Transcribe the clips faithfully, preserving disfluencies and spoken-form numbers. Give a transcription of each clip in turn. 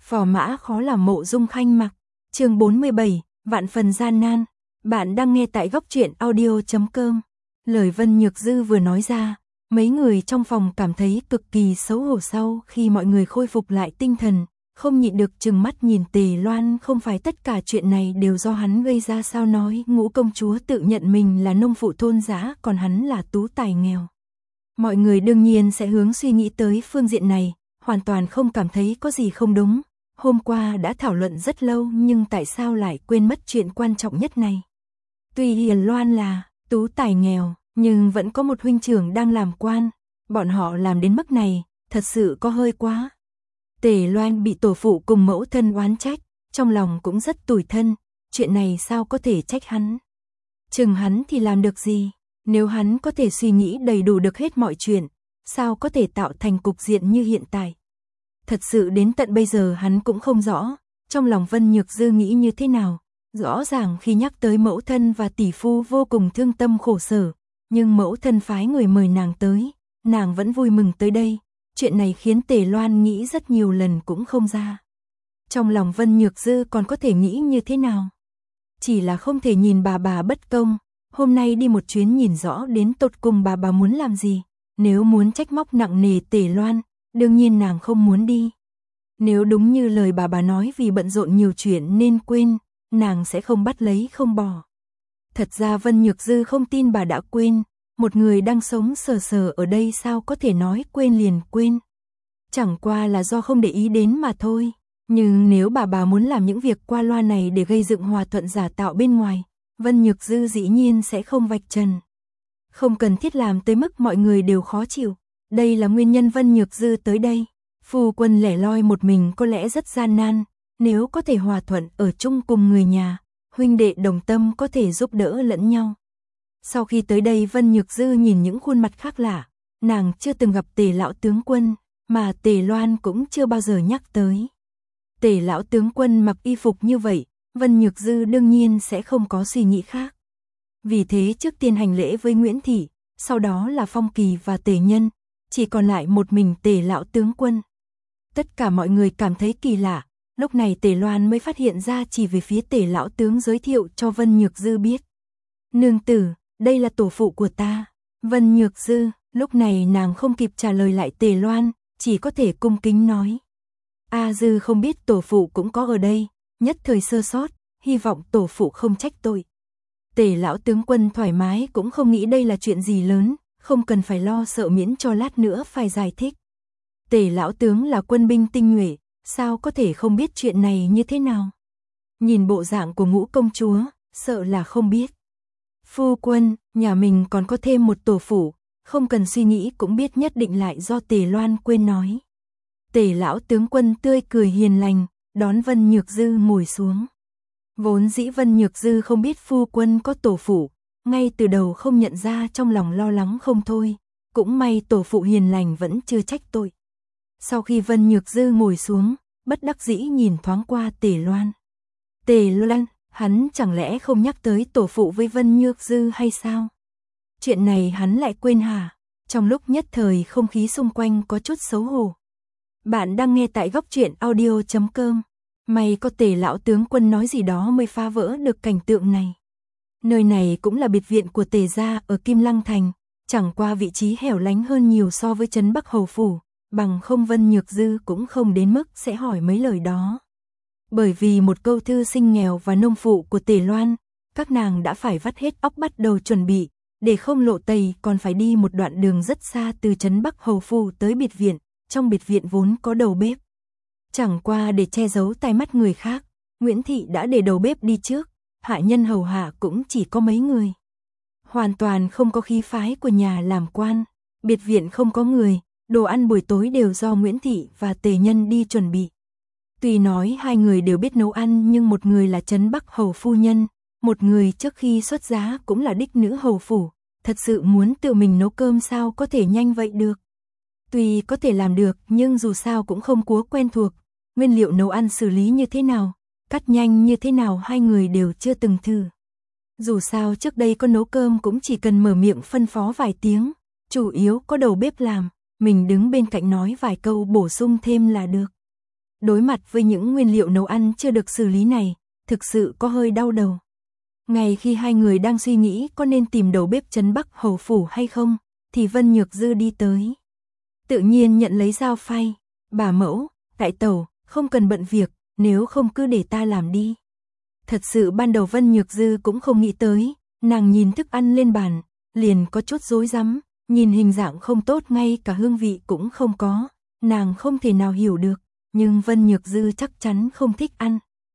Phò mã khó làm Mộ Dung Khanh mặc. Chương bốn mươi bảy, vạn phần gian nan. Bạn đang nghe tại góc truyện audio chấm com. Lời Vân Nhược Dư vừa nói ra, mấy người trong phòng cảm thấy cực kỳ xấu hổ. Sau khi mọi người khôi phục lại tinh thần, không nhịn được trừng mắt nhìn Tề Loan. Không phải tất cả chuyện này đều do hắn gây ra sao? Nói Ngũ công chúa tự nhận mình là nông phụ thôn dã, còn hắn là tú tài nghèo. Mọi người đương nhiên sẽ hướng suy nghĩ tới phương diện này, hoàn toàn không cảm thấy có gì không đúng. Hôm qua đã thảo luận rất lâu, nhưng tại sao lại quên mất chuyện quan trọng nhất này? Tuy Hiền Loan là tú tài nghèo, nhưng vẫn có một huynh trưởng đang làm quan. Bọn họ làm đến mức này, thật sự có hơi quá. Tề Loan bị tổ phụ cùng mẫu thân oán trách, trong lòng cũng rất tủi thân. Chuyện này sao có thể trách hắn? Chừng hắn thì làm được gì? Nếu hắn có thể suy nghĩ đầy đủ được hết mọi chuyện, sao có thể tạo thành cục diện như hiện tại? Thật sự đến tận bây giờ hắn cũng không rõ, trong lòng Vân Nhược Dư nghĩ như thế nào. Rõ ràng khi nhắc tới mẫu thân và tỷ phu vô cùng thương tâm khổ sở, nhưng mẫu thân phái người mời nàng tới, nàng vẫn vui mừng tới đây. Chuyện này khiến Tề Loan nghĩ rất nhiều lần cũng không ra. Trong lòng Vân Nhược Dư còn có thể nghĩ như thế nào? Chỉ là không thể nhìn bà bà bất công, hôm nay đi một chuyến nhìn rõ đến tột cùng bà bà muốn làm gì. Nếu muốn trách móc nặng nề Tề Loan, đương nhiên nàng không muốn đi. Nếu đúng như lời bà bà nói vì bận rộn nhiều chuyện nên quên, nàng sẽ không bắt lấy không bỏ. Thật ra Vân Nhược Dư không tin bà đã quên, một người đang sống sờ sờ ở đây sao có thể nói quên liền quên. Chẳng qua là do không để ý đến mà thôi. Nhưng nếu bà bà muốn làm những việc qua loa này để gây dựng hòa thuận giả tạo bên ngoài, Vân Nhược Dư dĩ nhiên sẽ không vạch trần. Không cần thiết làm tới mức mọi người đều khó chịu. Đây là nguyên nhân Vân Nhược Dư tới đây. Phu quân lẻ loi một mình có lẽ rất gian nan, nếu có thể hòa thuận ở chung cùng người nhà, huynh đệ đồng tâm có thể giúp đỡ lẫn nhau. Sau khi tới đây Vân Nhược Dư nhìn những khuôn mặt khác lạ, nàng chưa từng gặp Tề lão tướng quân, mà Tề Loan cũng chưa bao giờ nhắc tới. Tề lão tướng quân mặc y phục như vậy, Vân Nhược Dư đương nhiên sẽ không có suy nghĩ khác. Vì thế trước tiên hành lễ với Nguyễn Thị, sau đó là Phong Kỳ và Tề Nhân, chỉ còn lại một mình Tề lão tướng quân. Tất cả mọi người cảm thấy kỳ lạ, lúc này Tề Loan mới phát hiện ra, chỉ về phía Tề lão tướng giới thiệu cho Vân Nhược Dư biết. Nương tử, đây là tổ phụ của ta. Vân Nhược Dư, lúc này nàng không kịp trả lời lại Tề Loan, chỉ có thể cung kính nói. A Dư không biết tổ phụ cũng có ở đây, nhất thời sơ sót, hy vọng tổ phụ không trách tội. Tề lão tướng quân thoải mái cũng không nghĩ đây là chuyện gì lớn, không cần phải lo sợ miễn cho lát nữa phải giải thích. Tề lão tướng là quân binh tinh nhuệ, sao có thể không biết chuyện này như thế nào? Nhìn bộ dạng của Ngũ công chúa, sợ là không biết. Phu quân, nhà mình còn có thêm một tổ phụ, không cần suy nghĩ cũng biết nhất định lại do Tề Loan quên nói. Tề lão tướng quân tươi cười hiền lành, đón Vân Nhược Dư ngồi xuống. Vốn dĩ Vân Nhược Dư không biết phu quân có tổ phụ, ngay từ đầu không nhận ra, trong lòng lo lắng không thôi. Cũng may tổ phụ hiền lành vẫn chưa trách tội. Sau khi Vân Nhược Dư ngồi xuống, bất đắc dĩ nhìn thoáng qua Tề Loan. Tề Loan, hắn chẳng lẽ không nhắc tới tổ phụ với Vân Nhược Dư hay sao? Chuyện này hắn lại quên hả? Trong lúc nhất thời không khí xung quanh có chút xấu hổ. Bạn đang nghe tại góc truyện audio chấm com. May có Tề lão tướng quân nói gì đó mới phá vỡ được cảnh tượng này. Nơi này cũng là biệt viện của Tề gia ở Kim Lăng Thành, chẳng qua vị trí hẻo lánh hơn nhiều so với trấn Bắc Hầu Phủ, bằng không Vân Nhược Dư cũng không đến mức sẽ hỏi mấy lời đó. Bởi vì một câu thư sinh nghèo và nông phụ của Tề Loan, các nàng đã phải vắt hết óc bắt đầu chuẩn bị, để không lộ tẩy còn phải đi một đoạn đường rất xa từ trấn Bắc Hầu Phủ tới biệt viện, trong biệt viện vốn có đầu bếp. Chẳng qua để che giấu tai mắt người khác, Nguyễn Thị đã để đầu bếp đi trước, hạ nhân hầu hạ cũng chỉ có mấy người. Hoàn toàn không có khí phái của nhà làm quan, biệt viện không có người, đồ ăn buổi tối đều do Nguyễn Thị và Tề Nhân đi chuẩn bị. Tuy nói hai người đều biết nấu ăn, nhưng một người là trấn Bắc Hầu phu nhân, một người trước khi xuất giá cũng là đích nữ hầu phủ, thật sự muốn tự mình nấu cơm sao có thể nhanh vậy được. Tuy có thể làm được nhưng dù sao cũng không quá quen thuộc, nguyên liệu nấu ăn xử lý như thế nào, cắt nhanh như thế nào hai người đều chưa từng thử. Dù sao trước đây có nấu cơm cũng chỉ cần mở miệng phân phó vài tiếng, chủ yếu có đầu bếp làm, mình đứng bên cạnh nói vài câu bổ sung thêm là được. đối mặt với những nguyên liệu nấu ăn chưa được xử lý này, thực sự có hơi đau đầu. Ngay khi hai người đang suy nghĩ có nên tìm đầu bếp trấn Bắc hầu phủ hay không, thì Vân Nhược Dư đi tới. Tự nhiên nhận lấy dao phay, bà mẫu, đại tẩu, không cần bận việc, nếu không cứ để ta làm đi. Thật sự ban đầu Vân Nhược Dư cũng không nghĩ tới, nàng nhìn thức ăn lên bàn, liền có chút rối rắm, nhìn hình dạng không tốt ngay cả hương vị cũng không có, nàng không thể nào hiểu được, nhưng Vân Nhược Dư chắc chắn không thích ăn.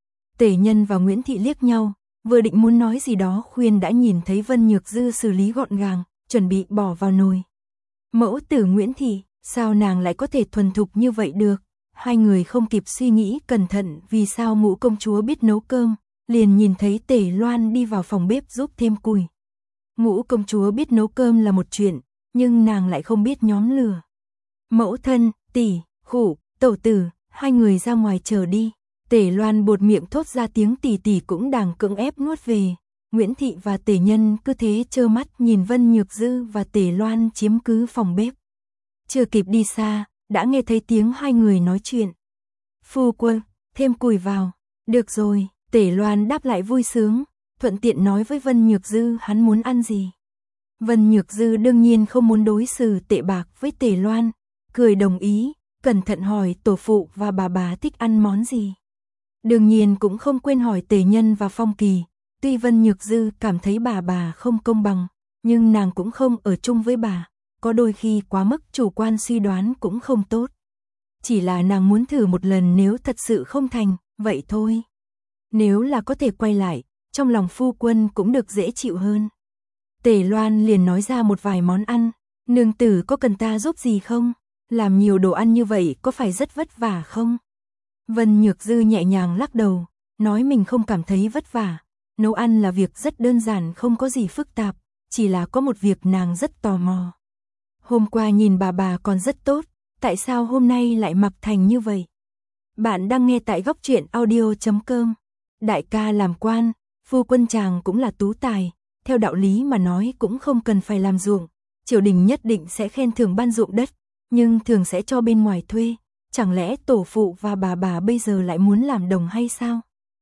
Tể Nhân và Nguyễn Thị liếc nhau, vừa định muốn nói gì đó khuyên đã nhìn thấy Vân Nhược Dư xử lý gọn gàng, chuẩn bị bỏ vào nồi. Mẫu tử Nguyễn Thị, sao nàng lại có thể thuần thục như vậy được? Hai người không kịp suy nghĩ cẩn thận vì sao Ngũ công chúa biết nấu cơm, liền nhìn thấy Tể Loan đi vào phòng bếp giúp thêm củi. Ngũ công chúa biết nấu cơm là một chuyện, nhưng nàng lại không biết nhóm lửa. Mẫu thân, tỷ, khụ, tẩu tử, hai người ra ngoài chờ đi. Tể Loan buột miệng thốt ra tiếng tỷ tỷ cũng đang cưỡng ép nuốt về. Nguyễn Thị và Tể Nhân cứ thế trơ mắt nhìn Vân Nhược Dư và Tể Loan chiếm cứ phòng bếp. Chưa kịp đi xa, đã nghe thấy tiếng hai người nói chuyện. Phu quân, thêm củi vào. Được rồi, Tể Loan đáp lại vui sướng, thuận tiện nói với Vân Nhược Dư hắn muốn ăn gì. Vân Nhược Dư đương nhiên không muốn đối xử tệ bạc với Tể Loan, cười đồng ý, cẩn thận hỏi tổ phụ và bà bà thích ăn món gì. Đương nhiên cũng không quên hỏi Tể Nhân và Phong Kỳ, tuy Vân Nhược Dư cảm thấy bà bà không công bằng, nhưng nàng cũng không ở chung với bà, có đôi khi quá mức chủ quan suy đoán cũng không tốt. Chỉ là nàng muốn thử một lần, nếu thật sự không thành, vậy thôi. Nếu là có thể quay lại, trong lòng phu quân cũng được dễ chịu hơn. Tể Loan liền nói ra một vài món ăn, nương tử có cần ta giúp gì không? Làm nhiều đồ ăn như vậy có phải rất vất vả không? Vân Nhược Dư nhẹ nhàng lắc đầu, nói mình không cảm thấy vất vả. Nấu ăn là việc rất đơn giản, không có gì phức tạp, chỉ là có một việc nàng rất tò mò. Hôm qua nhìn bà bà còn rất tốt, tại sao hôm nay lại mặc thành như vậy? Bạn đang nghe tại góc truyện audio chấm com. Đại ca làm quan, phu quân chàng cũng là tú tài, theo đạo lý mà nói cũng không cần phải làm ruộng, triều đình nhất định sẽ khen thưởng ban ruộng đất, nhưng thường sẽ cho bên ngoài thuê, chẳng lẽ tổ phụ và bà bà bây giờ lại muốn làm đồng hay sao?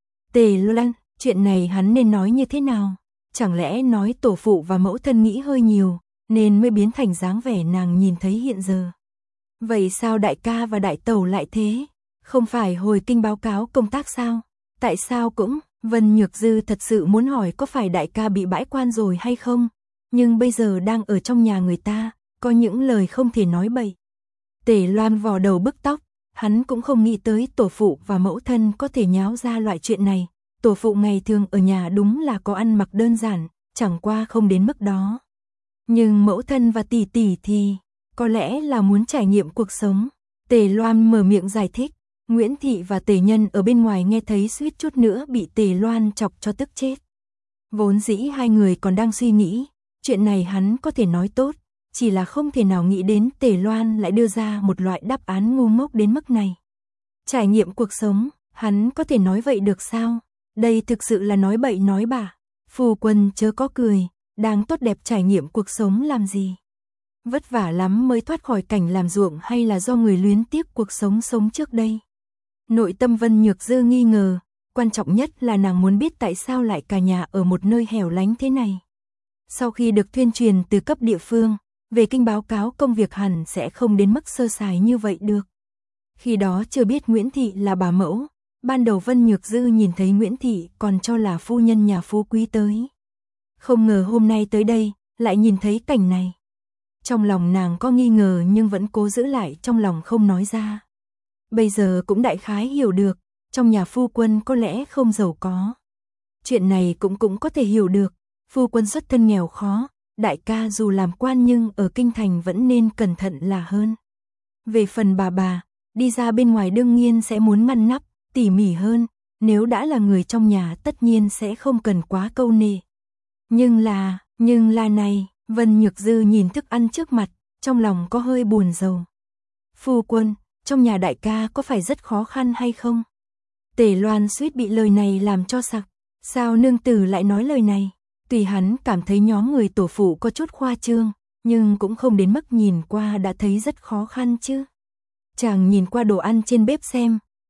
Tề Loan, chuyện này hắn nên nói như thế nào? Chẳng lẽ nói tổ phụ và mẫu thân nghĩ hơi nhiều, nên mới biến thành dáng vẻ nàng nhìn thấy hiện giờ? Vậy sao đại ca và đại tẩu lại thế? Không phải hồi kinh báo cáo công tác sao? Tại sao cũng, Vân Nhược Dư thật sự muốn hỏi có phải đại ca bị bãi quan rồi hay không? Nhưng bây giờ đang ở trong nhà người ta, có những lời không thể nói bậy. Tể Loan vò đầu bứt tóc, hắn cũng không nghĩ tới tổ phụ và mẫu thân có thể nháo ra loại chuyện này. Tổ phụ ngày thường ở nhà đúng là có ăn mặc đơn giản, chẳng qua không đến mức đó. Nhưng mẫu thân và tỷ tỷ thì, có lẽ là muốn trải nghiệm cuộc sống. Tề Loan mở miệng giải thích, Nguyễn Thị và Tề Nhân ở bên ngoài nghe thấy suýt chút nữa bị Tề Loan chọc cho tức chết. Vốn dĩ hai người còn đang suy nghĩ, chuyện này hắn có thể nói tốt, chỉ là không thể nào nghĩ đến Tề Loan lại đưa ra một loại đáp án ngu ngốc đến mức này. Trải nghiệm cuộc sống, hắn có thể nói vậy được sao? Đây thực sự là nói bậy nói bạ. Phu quân chớ có cười, đang tốt đẹp trải nghiệm cuộc sống làm gì? Vất vả lắm mới thoát khỏi cảnh làm ruộng hay là do người luyến tiếc cuộc sống sống trước đây? Nội tâm Vân Nhược Dư nghi ngờ, quan trọng nhất là nàng muốn biết tại sao lại cả nhà ở một nơi hẻo lánh thế này. Sau khi được tuyên truyền từ cấp địa phương, về kinh báo cáo công việc hẳn sẽ không đến mức sơ sài như vậy được. Khi đó chưa biết Nguyễn Thị là bà mẫu, ban đầu Vân Nhược Dư nhìn thấy Nguyễn Thị còn cho là phu nhân nhà phú quý tới. Không ngờ hôm nay tới đây, lại nhìn thấy cảnh này. Trong lòng nàng có nghi ngờ nhưng vẫn cố giữ lại trong lòng không nói ra. Bây giờ cũng đại khái hiểu được, trong nhà phu quân có lẽ không giàu có. Chuyện này cũng cũng có thể hiểu được, phu quân xuất thân nghèo khó, đại ca dù làm quan nhưng ở kinh thành vẫn nên cẩn thận là hơn. Về phần bà bà, đi ra bên ngoài đương nhiên sẽ muốn ngăn nắp, tỉ mỉ hơn, nếu đã là người trong nhà tất nhiên sẽ không cần quá câu nệ. Nhưng là, nhưng là này, Vân Nhược Dư nhìn thức ăn trước mặt, trong lòng có hơi buồn rầu. Phu quân, trong nhà đại ca có phải rất khó khăn hay không? Tề Loan suýt bị lời này làm cho sặc, sao nương tử lại nói lời này? Tùy hắn cảm thấy nhóm người tổ phụ có chút khoa trương, nhưng cũng không đến mức nhìn qua đã thấy rất khó khăn chứ. Chàng nhìn qua đồ ăn trên bếp xem,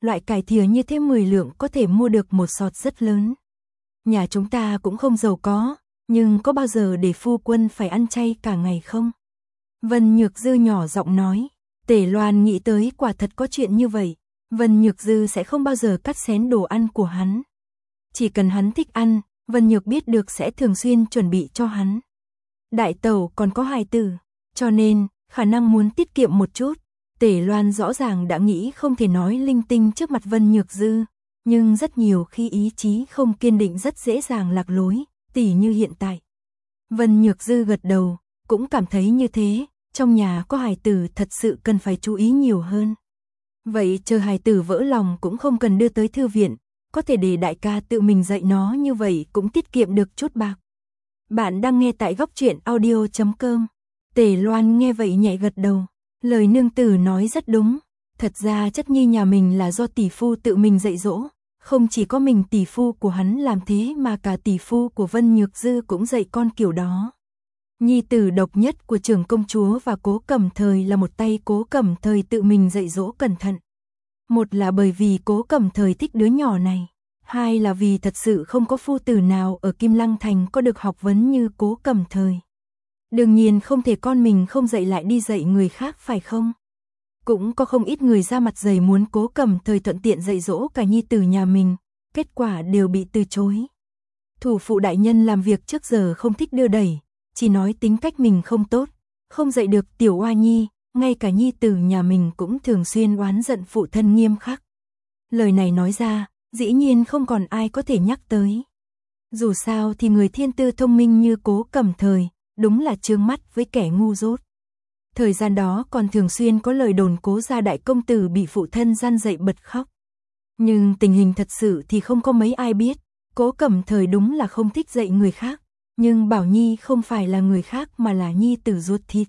loại cải thìa như thế mười lượng có thể mua được một sọt rất lớn. Nhà chúng ta cũng không giàu có, nhưng có bao giờ để phu quân phải ăn chay cả ngày không? Vân Nhược Dư nhỏ giọng nói. Tề Loan nghĩ tới quả thật có chuyện như vậy, Vân Nhược Dư sẽ không bao giờ cắt xén đồ ăn của hắn. Chỉ cần hắn thích ăn, Vân Nhược biết được sẽ thường xuyên chuẩn bị cho hắn. Đại tẩu còn có hài tử, cho nên, khả năng muốn tiết kiệm một chút. Tề Loan rõ ràng đã nghĩ không thể nói linh tinh trước mặt Vân Nhược Dư, nhưng rất nhiều khi ý chí không kiên định rất dễ dàng lạc lối, tỉ như hiện tại. Vân Nhược Dư gật đầu, cũng cảm thấy như thế, trong nhà có hài tử thật sự cần phải chú ý nhiều hơn. Vậy chờ hài tử vỡ lòng cũng không cần đưa tới thư viện, có thể để đại ca tự mình dạy nó, như vậy cũng tiết kiệm được chút bạc. Bạn đang nghe tại góc truyện audio chấm com. Tề Loan nghe vậy nhẹ gật đầu, lời nương tử nói rất đúng, thật ra chất nhi nhà mình là do tỷ phu tự mình dạy dỗ, không chỉ có mình tỷ phu của hắn làm thế mà cả tỷ phu của Vân Nhược Dư cũng dạy con kiểu đó. Nhi tử độc nhất của trưởng công chúa và Cố Cẩm Thời là một tay Cố Cẩm Thời tự mình dạy dỗ cẩn thận. Một là bởi vì Cố Cẩm Thời thích đứa nhỏ này, hai là vì thật sự không có phu tử nào ở Kim Lăng Thành có được học vấn như Cố Cẩm Thời. Đương nhiên không thể con mình không dạy lại đi dạy người khác phải không? Cũng có không ít người ra mặt dày muốn Cố Cẩm Thời thuận tiện dạy dỗ cả nhi tử nhà mình, kết quả đều bị từ chối. Thủ phụ đại nhân làm việc trước giờ không thích đưa đẩy, chỉ nói tính cách mình không tốt, không dạy được tiểu oa nhi, ngay cả nhi tử nhà mình cũng thường xuyên oán giận phụ thân nghiêm khắc. Lời này nói ra, dĩ nhiên không còn ai có thể nhắc tới. Dù sao thì người thiên tư thông minh như Cố Cẩm Thời, đúng là trương mắt với kẻ ngu dốt. Thời gian đó còn thường xuyên có lời đồn Cố gia đại công tử bị phụ thân gian dạy bật khóc. Nhưng tình hình thật sự thì không có mấy ai biết, Cố Cẩm Thời đúng là không thích dạy người khác, nhưng Bảo Nhi không phải là người khác mà là nhi tử ruột thịt.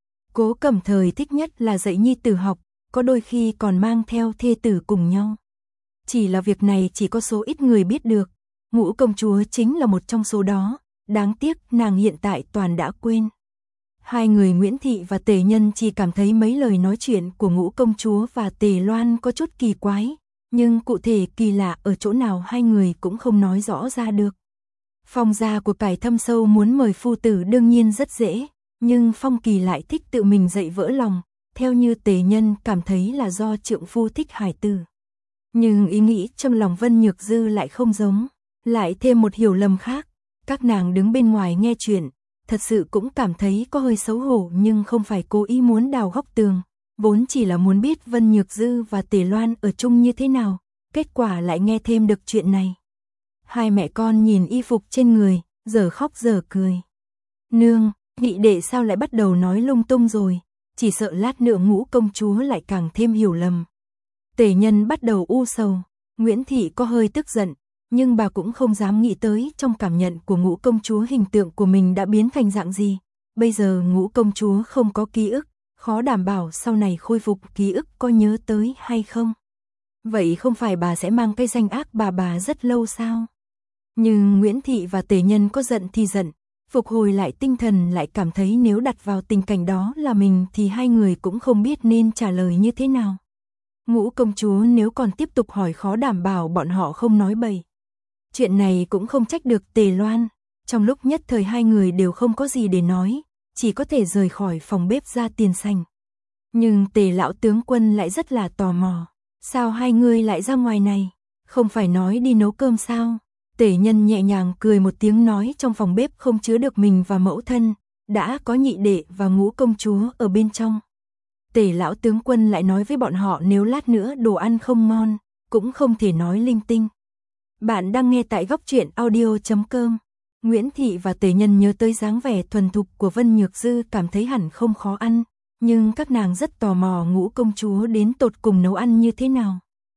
Cố Cẩm Thời thích nhất là dạy nhi tử học, có đôi khi còn mang theo thê tử cùng nhau. Chỉ là việc này chỉ có số ít người biết được, Ngũ công chúa chính là một trong số đó, đáng tiếc nàng hiện tại toàn đã quên. Hai người Nguyễn Thị và Tề Nhân chỉ cảm thấy mấy lời nói chuyện của Ngũ công chúa và Tề Loan có chút kỳ quái, nhưng cụ thể kỳ lạ ở chỗ nào hai người cũng không nói rõ ra được. Phong gia của cải thâm sâu muốn mời phu tử đương nhiên rất dễ, nhưng Phong Kỳ lại thích tự mình dạy vỡ lòng, theo như Tề Nhân cảm thấy là do trượng phu thích hài tử. Nhưng ý nghĩ trong lòng Vân Nhược Dư lại không giống, lại thêm một hiểu lầm khác. Các nàng đứng bên ngoài nghe chuyện, thật sự cũng cảm thấy có hơi xấu hổ, nhưng không phải cố ý muốn đào góc tường, vốn chỉ là muốn biết Vân Nhược Dư và Tề Loan ở chung như thế nào, kết quả lại nghe thêm được chuyện này. Hai mẹ con nhìn y phục trên người, giờ khóc giờ cười. Nương, nhị đệ sao lại bắt đầu nói lung tung rồi, chỉ sợ lát nữa Ngũ công chúa lại càng thêm hiểu lầm. Tề Nhân bắt đầu u sầu, Nguyễn Thị có hơi tức giận, nhưng bà cũng không dám nghĩ tới trong cảm nhận của Ngũ công chúa hình tượng của mình đã biến thành dạng gì. Bây giờ Ngũ công chúa không có ký ức, khó đảm bảo sau này khôi phục ký ức có nhớ tới hay không. Vậy không phải bà sẽ mang cái danh ác bà bà rất lâu sao? Nhưng Nguyễn Thị và Tề Nhân có giận thì giận, phục hồi lại tinh thần lại cảm thấy nếu đặt vào tình cảnh đó là mình thì hai người cũng không biết nên trả lời như thế nào. Ngũ công chúa nếu còn tiếp tục hỏi khó đảm bảo bọn họ không nói bậy. Chuyện này cũng không trách được Tề Loan, trong lúc nhất thời hai người đều không có gì để nói, chỉ có thể rời khỏi phòng bếp ra tiền sảnh. Nhưng Tề lão tướng quân lại rất là tò mò, sao hai người lại ra ngoài này, không phải nói đi nấu cơm sao? Tề Nhân nhẹ nhàng cười một tiếng nói trong phòng bếp không chứa được mình và mẫu thân, đã có nhị đệ và Ngũ công chúa ở bên trong. Tề lão tướng quân lại nói với bọn họ nếu lát nữa đồ ăn không ngon, cũng không thể nói linh tinh. Bạn đang nghe tại góc truyện audio chấm com. Nguyễn Thị và Tề Nhân nhớ tới dáng vẻ thuần thục của Vân Nhược Dư cảm thấy hẳn không khó ăn, nhưng các nàng rất tò mò Ngũ công chúa đến tột cùng nấu ăn như thế nào.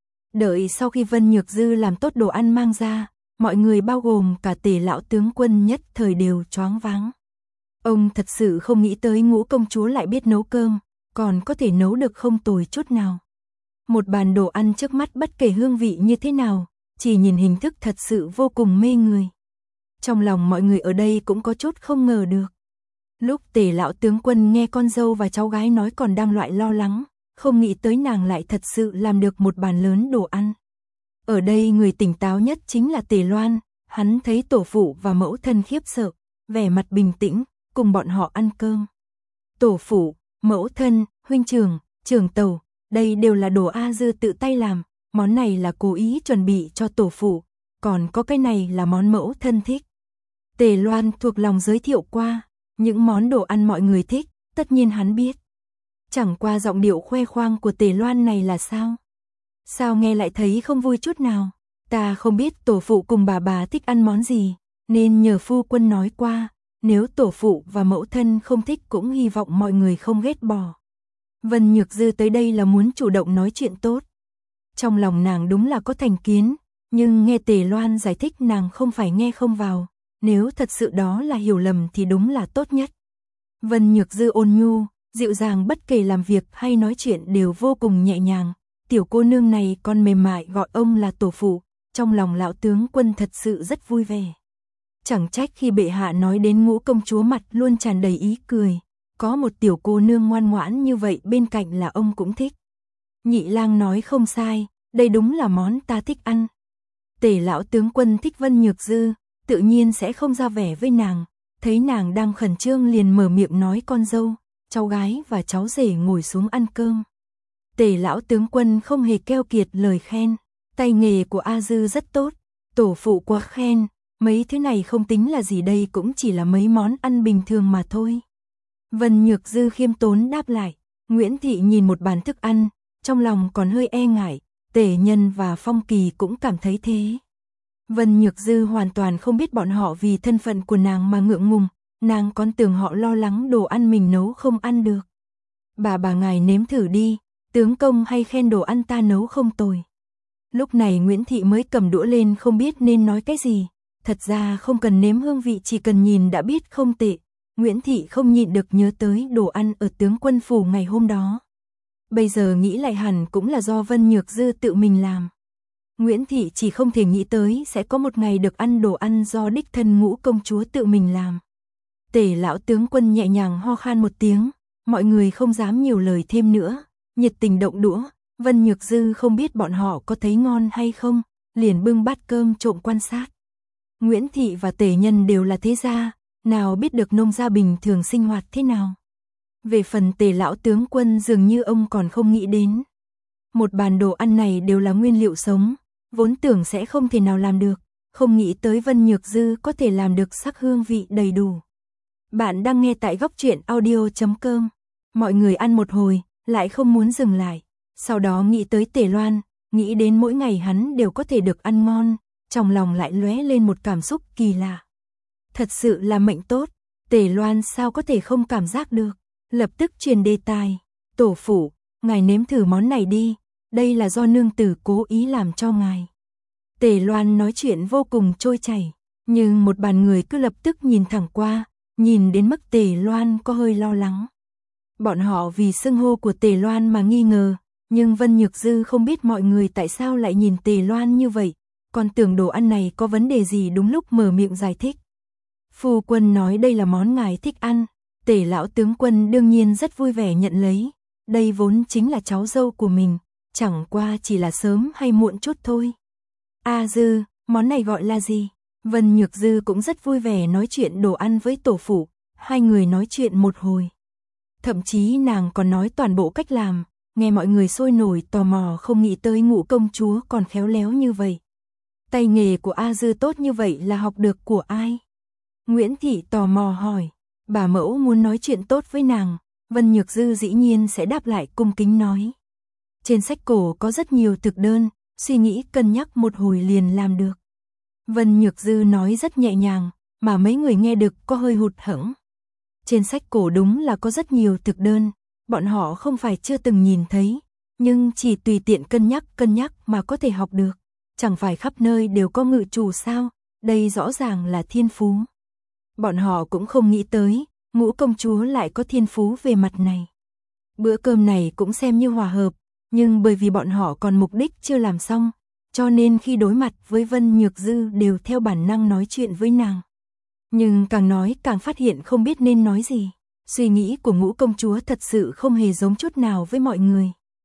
Đợi sau khi Vân Nhược Dư làm tốt đồ ăn mang ra, mọi người bao gồm cả Tề lão tướng quân nhất thời đều choáng váng. Ông thật sự không nghĩ tới Ngũ công chúa lại biết nấu cơm, còn có thể nấu được không tồi chút nào. Một bàn đồ ăn trước mắt bất kể hương vị như thế nào, chỉ nhìn hình thức thật sự vô cùng mê người. Trong lòng mọi người ở đây cũng có chút không ngờ được. Lúc Tề lão tướng quân nghe con dâu và cháu gái nói còn đang loại lo lắng, không nghĩ tới nàng lại thật sự làm được một bàn lớn đồ ăn. Ở đây người tỉnh táo nhất chính là Tề Loan, hắn thấy tổ phụ và mẫu thân khiếp sợ, vẻ mặt bình tĩnh, cùng bọn họ ăn cơm. Tổ phụ, mẫu thân, huynh trưởng, trưởng tàu, đây đều là đồ A Dư tự tay làm, món này là cố ý chuẩn bị cho tổ phụ, còn có cái này là món mẫu thân thích. Tề Loan thuộc lòng giới thiệu qua, những món đồ ăn mọi người thích, tất nhiên hắn biết. Chẳng qua giọng điệu khoe khoang của Tề Loan này là sao? Sao nghe lại thấy không vui chút nào? Ta không biết tổ phụ cùng bà bà thích ăn món gì, nên nhờ phu quân nói qua, nếu tổ phụ và mẫu thân không thích cũng hy vọng mọi người không ghét bỏ. Vân Nhược Dư tới đây là muốn chủ động nói chuyện tốt. Trong lòng nàng đúng là có thành kiến, nhưng nghe Tề Loan giải thích nàng không phải nghe không vào, nếu thật sự đó là hiểu lầm thì đúng là tốt nhất. Vân Nhược Dư ôn nhu, dịu dàng, bất kể làm việc hay nói chuyện đều vô cùng nhẹ nhàng. Tiểu cô nương này còn mềm mại gọi ông là tổ phụ, trong lòng lão tướng quân thật sự rất vui vẻ. Chẳng trách khi bệ hạ nói đến Ngũ công chúa mặt luôn tràn đầy ý cười, có một tiểu cô nương ngoan ngoãn như vậy bên cạnh là ông cũng thích. Nhị lang nói không sai, đây đúng là món ta thích ăn. Tề lão tướng quân thích Vân Nhược Dư, tự nhiên sẽ không ra vẻ với nàng, thấy nàng đang khẩn trương liền mở miệng nói con dâu, cháu gái và cháu rể ngồi xuống ăn cơm. Tề lão tướng quân không hề keo kiệt lời khen, tay nghề của A Dư rất tốt, tổ phụ quá khen, mấy thứ này không tính là gì, đây cũng chỉ là mấy món ăn bình thường mà thôi. Vân Nhược Dư khiêm tốn đáp lại. Nguyễn Thị nhìn một bàn thức ăn, trong lòng còn hơi e ngại, Tề Nhân và Phong Kỳ cũng cảm thấy thế. Vân Nhược Dư hoàn toàn không biết bọn họ vì thân phận của nàng mà ngượng ngùng, nàng còn tưởng họ lo lắng đồ ăn mình nấu không ăn được. Bà bà ngài nếm thử đi, tướng công hay khen đồ ăn ta nấu không tồi. Lúc này Nguyễn Thị mới cầm đũa lên không biết nên nói cái gì, thật ra không cần nếm hương vị, chỉ cần nhìn đã biết không tệ. Nguyễn Thị không nhịn được nhớ tới đồ ăn ở tướng quân phủ ngày hôm đó. Bây giờ nghĩ lại hẳn cũng là do Vân Nhược Dư tự mình làm. Nguyễn Thị chỉ không thể nghĩ tới sẽ có một ngày được ăn đồ ăn do đích thân Ngũ công chúa tự mình làm. Tề lão tướng quân nhẹ nhàng ho khan một tiếng, mọi người không dám nhiều lời thêm nữa, nhiệt tình động đũa. Vân Nhược Dư không biết bọn họ có thấy ngon hay không, liền bưng bát cơm trộm quan sát. Nguyễn Thị và Tề Nhân đều là thế gia, nào biết được nông gia bình thường sinh hoạt thế nào. Về phần Tề lão tướng quân dường như ông còn không nghĩ đến. Một bàn đồ ăn này đều là nguyên liệu sống, vốn tưởng sẽ không thể nào làm được, không nghĩ tới Vân Nhược Dư có thể làm được sắc hương vị đầy đủ. Bạn đang nghe tại góc truyện audio chấm com. Mọi người ăn một hồi, lại không muốn dừng lại. Sau đó nghĩ tới Tề Loan, nghĩ đến mỗi ngày hắn đều có thể được ăn ngon, trong lòng lại lóe lên một cảm xúc kỳ lạ. Thật sự là mệnh tốt, Tề Loan sao có thể không cảm giác được, lập tức truyền đề tài. Tổ phụ, ngài nếm thử món này đi, đây là do nương tử cố ý làm cho ngài. Tề Loan nói chuyện vô cùng trôi chảy, nhưng một bàn người cứ lập tức nhìn thẳng qua, nhìn đến mức Tề Loan có hơi lo lắng. Bọn họ vì xưng hô của Tề Loan mà nghi ngờ, nhưng Vân Nhược Dư không biết mọi người tại sao lại nhìn Tề Loan như vậy, còn tưởng đồ ăn này có vấn đề gì, đúng lúc mở miệng giải thích. Phu quân nói đây là món ngài thích ăn, Tề lão tướng quân đương nhiên rất vui vẻ nhận lấy, đây vốn chính là cháu dâu của mình, chẳng qua chỉ là sớm hay muộn chút thôi. A Dư, món này gọi là gì? Vân Nhược Dư cũng rất vui vẻ nói chuyện đồ ăn với tổ phụ, hai người nói chuyện một hồi. Thậm chí nàng còn nói toàn bộ cách làm, nghe mọi người sôi nổi tò mò, không nghĩ tới Ngũ công chúa còn khéo léo như vậy. Tay nghề của A Dư tốt như vậy là học được của ai? Nguyễn Thị tò mò hỏi, bà mẫu muốn nói chuyện tốt với nàng, Vân Nhược Dư dĩ nhiên sẽ đáp lại cung kính nói. Trên sách cổ có rất nhiều thực đơn, suy nghĩ cân nhắc một hồi liền làm được. Vân Nhược Dư nói rất nhẹ nhàng, mà mấy người nghe được có hơi hụt hẫng. Trên sách cổ đúng là có rất nhiều thực đơn, bọn họ không phải chưa từng nhìn thấy, nhưng chỉ tùy tiện cân nhắc cân nhắc mà có thể học được. Chẳng phải khắp nơi đều có ngự chủ sao, đây rõ ràng là thiên phú. Bọn họ cũng không nghĩ tới, Ngũ công chúa lại có thiên phú về mặt này. Bữa cơm này cũng xem như hòa hợp, nhưng bởi vì bọn họ còn mục đích chưa làm xong, cho nên khi đối mặt với Vân Nhược Dư đều theo bản năng nói chuyện với nàng. Nhưng càng nói càng phát hiện không biết nên nói gì. Suy nghĩ của Ngũ công chúa thật sự không hề giống chút nào với mọi người.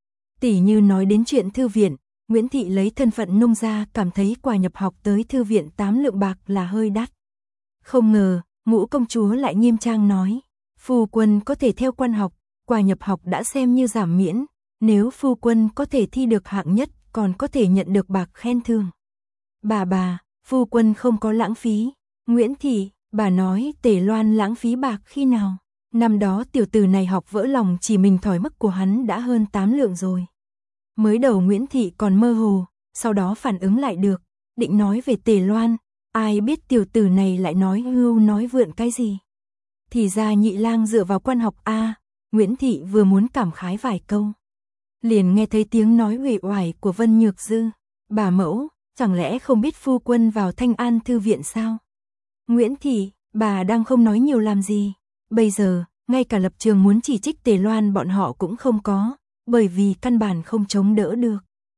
Tỉ như nói đến chuyện thư viện, Nguyễn Thị lấy thân phận nông gia cảm thấy quà nhập học tới thư viện tám lượng bạc là hơi đắt. Không ngờ, Ngũ công chúa lại nghiêm trang nói, phu quân có thể theo quan học, quà nhập học đã xem như giảm miễn, nếu phu quân có thể thi được hạng nhất còn có thể nhận được bạc khen thưởng. Bà bà, phu quân không có lãng phí. Nguyễn Thị, bà nói Tề Loan lãng phí bạc khi nào? Năm đó tiểu tử này học vỡ lòng chỉ mình thỏi mức của hắn đã hơn tám lượng rồi. Mới đầu Nguyễn Thị còn mơ hồ, sau đó phản ứng lại được, định nói về Tề Loan, ai biết tiểu tử này lại nói hưu nói vượn cái gì. Thì ra nhị lang dựa vào quan học a. Nguyễn Thị vừa muốn cảm khái vài câu, liền nghe thấy tiếng nói uể oải của Vân Nhược Dư, bà mẫu, chẳng lẽ không biết phu quân vào Thanh An thư viện sao? Nguyễn Thị, bà đang không nói nhiều làm gì, bây giờ, ngay cả lập trường muốn chỉ trích Tề Loan bọn họ cũng không có, bởi vì căn bản không chống đỡ được.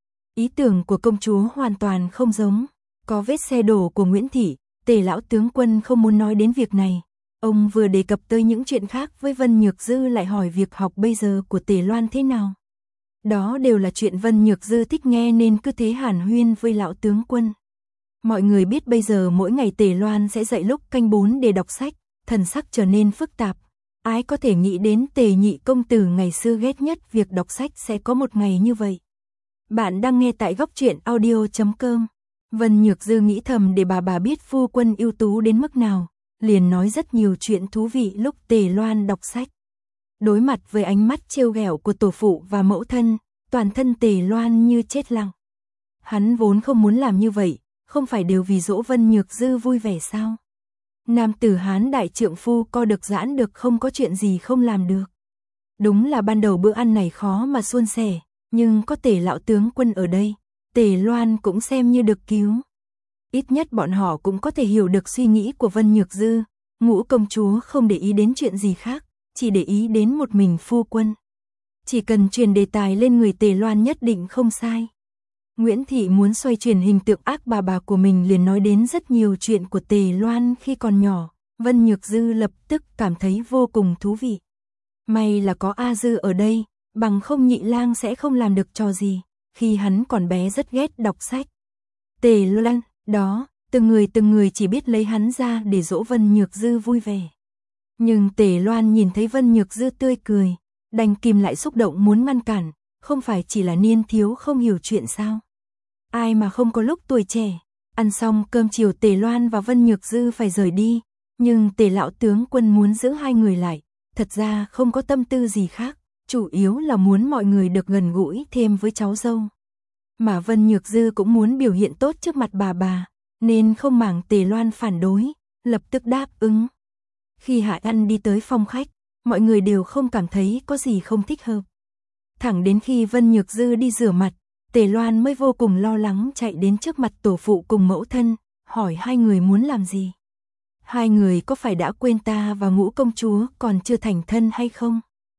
Ý tưởng của công chúa hoàn toàn không giống, có vết xe đổ của Nguyễn Thị, Tề lão tướng quân không muốn nói đến việc này. Ông vừa đề cập tới những chuyện khác với Vân Nhược Dư lại hỏi việc học bây giờ của Tề Loan thế nào. Đó đều là chuyện Vân Nhược Dư thích nghe nên cứ thế hàn huyên với lão tướng quân. Mọi người biết bây giờ mỗi ngày Tề Loan sẽ dậy lúc canh bốn để đọc sách, thần sắc trở nên phức tạp. Ai có thể nghĩ đến Tề nhị công tử ngày xưa ghét nhất việc đọc sách sẽ có một ngày như vậy. Bạn đang nghe tại góc truyện audio chấm com. Vân Nhược Dư nghĩ thầm để bà bà biết phu quân ưu tú đến mức nào, liền nói rất nhiều chuyện thú vị lúc Tề Loan đọc sách. Đối mặt với ánh mắt trêu ghẹo của tổ phụ và mẫu thân, toàn thân Tề Loan như chết lặng. Hắn vốn không muốn làm như vậy, không phải đều vì dỗ Vân Nhược Dư vui vẻ sao? Nam tử Hán đại trượng phu co được giãn được, không có chuyện gì không làm được. Đúng là ban đầu bữa ăn này khó mà suôn sẻ, nhưng có Tề lão tướng quân ở đây, Tề Loan cũng xem như được cứu. Ít nhất bọn họ cũng có thể hiểu được suy nghĩ của Vân Nhược Dư. Ngũ công chúa không để ý đến chuyện gì khác, chỉ để ý đến một mình phu quân. Chỉ cần truyền đề tài lên người Tề Loan nhất định không sai. Nguyễn Thị muốn xoay chuyển hình tượng ác bà bà của mình liền nói đến rất nhiều chuyện của Tề Loan khi còn nhỏ. Vân Nhược Dư lập tức cảm thấy vô cùng thú vị. May là có A Dư ở đây, bằng không nhị lang sẽ không làm được trò gì. Khi hắn còn bé rất ghét đọc sách. Tề Loan, đó, từng người từng người chỉ biết lấy hắn ra để dỗ Vân Nhược Dư vui vẻ. Nhưng Tề Loan nhìn thấy Vân Nhược Dư tươi cười, đành kìm lại xúc động muốn ngăn cản, không phải chỉ là niên thiếu không hiểu chuyện sao. Ai mà không có lúc tuổi trẻ. Ăn xong cơm chiều Tề Loan và Vân Nhược Dư phải rời đi, nhưng Tề lão tướng quân muốn giữ hai người lại, thật ra không có tâm tư gì khác, chủ yếu là muốn mọi người được gần gũi thêm với cháu dâu. Mà Vân Nhược Dư cũng muốn biểu hiện tốt trước mặt bà bà, nên không màng Tề Loan phản đối, lập tức đáp ứng. Khi Hạ Ăn đi tới phòng khách, mọi người đều không cảm thấy có gì không thích hợp. Thẳng đến khi Vân Nhược Dư đi rửa mặt, Tề Loan mới vô cùng lo lắng chạy đến trước mặt tổ phụ cùng mẫu thân, hỏi hai người muốn làm gì. Hai người có phải đã quên ta và Ngũ công chúa còn chưa thành thân hay không?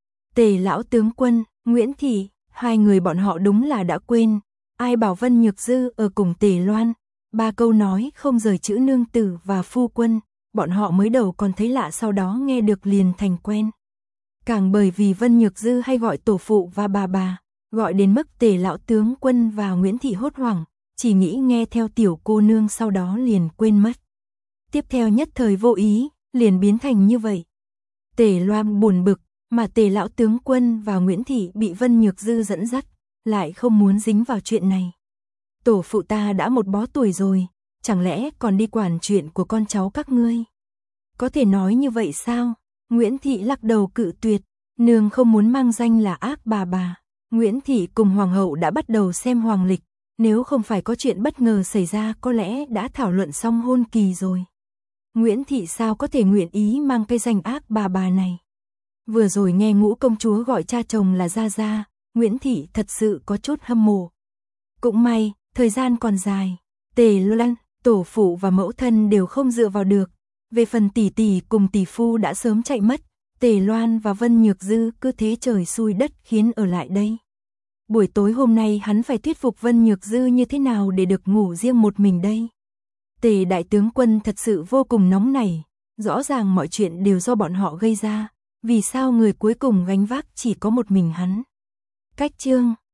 Tề lão tướng quân, Nguyễn Thị, hai người bọn họ đúng là đã quên. Ai bảo Vân Nhược Dư ở cùng Tề Loan, ba câu nói không rời chữ nương tử và phu quân, bọn họ mới đầu còn thấy lạ, sau đó nghe được liền thành quen. Càng bởi vì Vân Nhược Dư hay gọi tổ phụ và bà bà, gọi đến mức Tề lão tướng quân và Nguyễn Thị hốt hoảng, chỉ nghĩ nghe theo tiểu cô nương, sau đó liền quên mất. Tiếp theo nhất thời vô ý, liền biến thành như vậy. Tề Loan buồn bực, mà Tề lão tướng quân và Nguyễn Thị bị Vân Nhược Dư dẫn dắt, lại không muốn dính vào chuyện này. Tổ phụ ta đã một bó tuổi rồi, chẳng lẽ còn đi quản chuyện của con cháu các ngươi? Có thể nói như vậy sao? Nguyễn Thị lắc đầu cự tuyệt, nương không muốn mang danh là ác bà bà. Nguyễn Thị cùng hoàng hậu đã bắt đầu xem hoàng lịch, nếu không phải có chuyện bất ngờ xảy ra có lẽ đã thảo luận xong hôn kỳ rồi. Nguyễn Thị sao có thể nguyện ý mang cái danh ác bà bà này? Vừa rồi nghe Ngũ công chúa gọi cha chồng là Gia Gia, Nguyễn Thị thật sự có chút hâm mộ. Cũng may, thời gian còn dài, Tề Loan, tổ phụ và mẫu thân đều không dựa vào được. Về phần tỷ tỷ cùng tỷ phu đã sớm chạy mất, Tề Loan và Vân Nhược Dư cứ thế trời xui đất khiến ở lại đây. Buổi tối hôm nay hắn phải thuyết phục Vân Nhược Dư như thế nào để được ngủ riêng một mình đây. Tề đại tướng quân thật sự vô cùng nóng nảy, rõ ràng mọi chuyện đều do bọn họ gây ra, vì sao người cuối cùng gánh vác chỉ có một mình hắn. Cách chương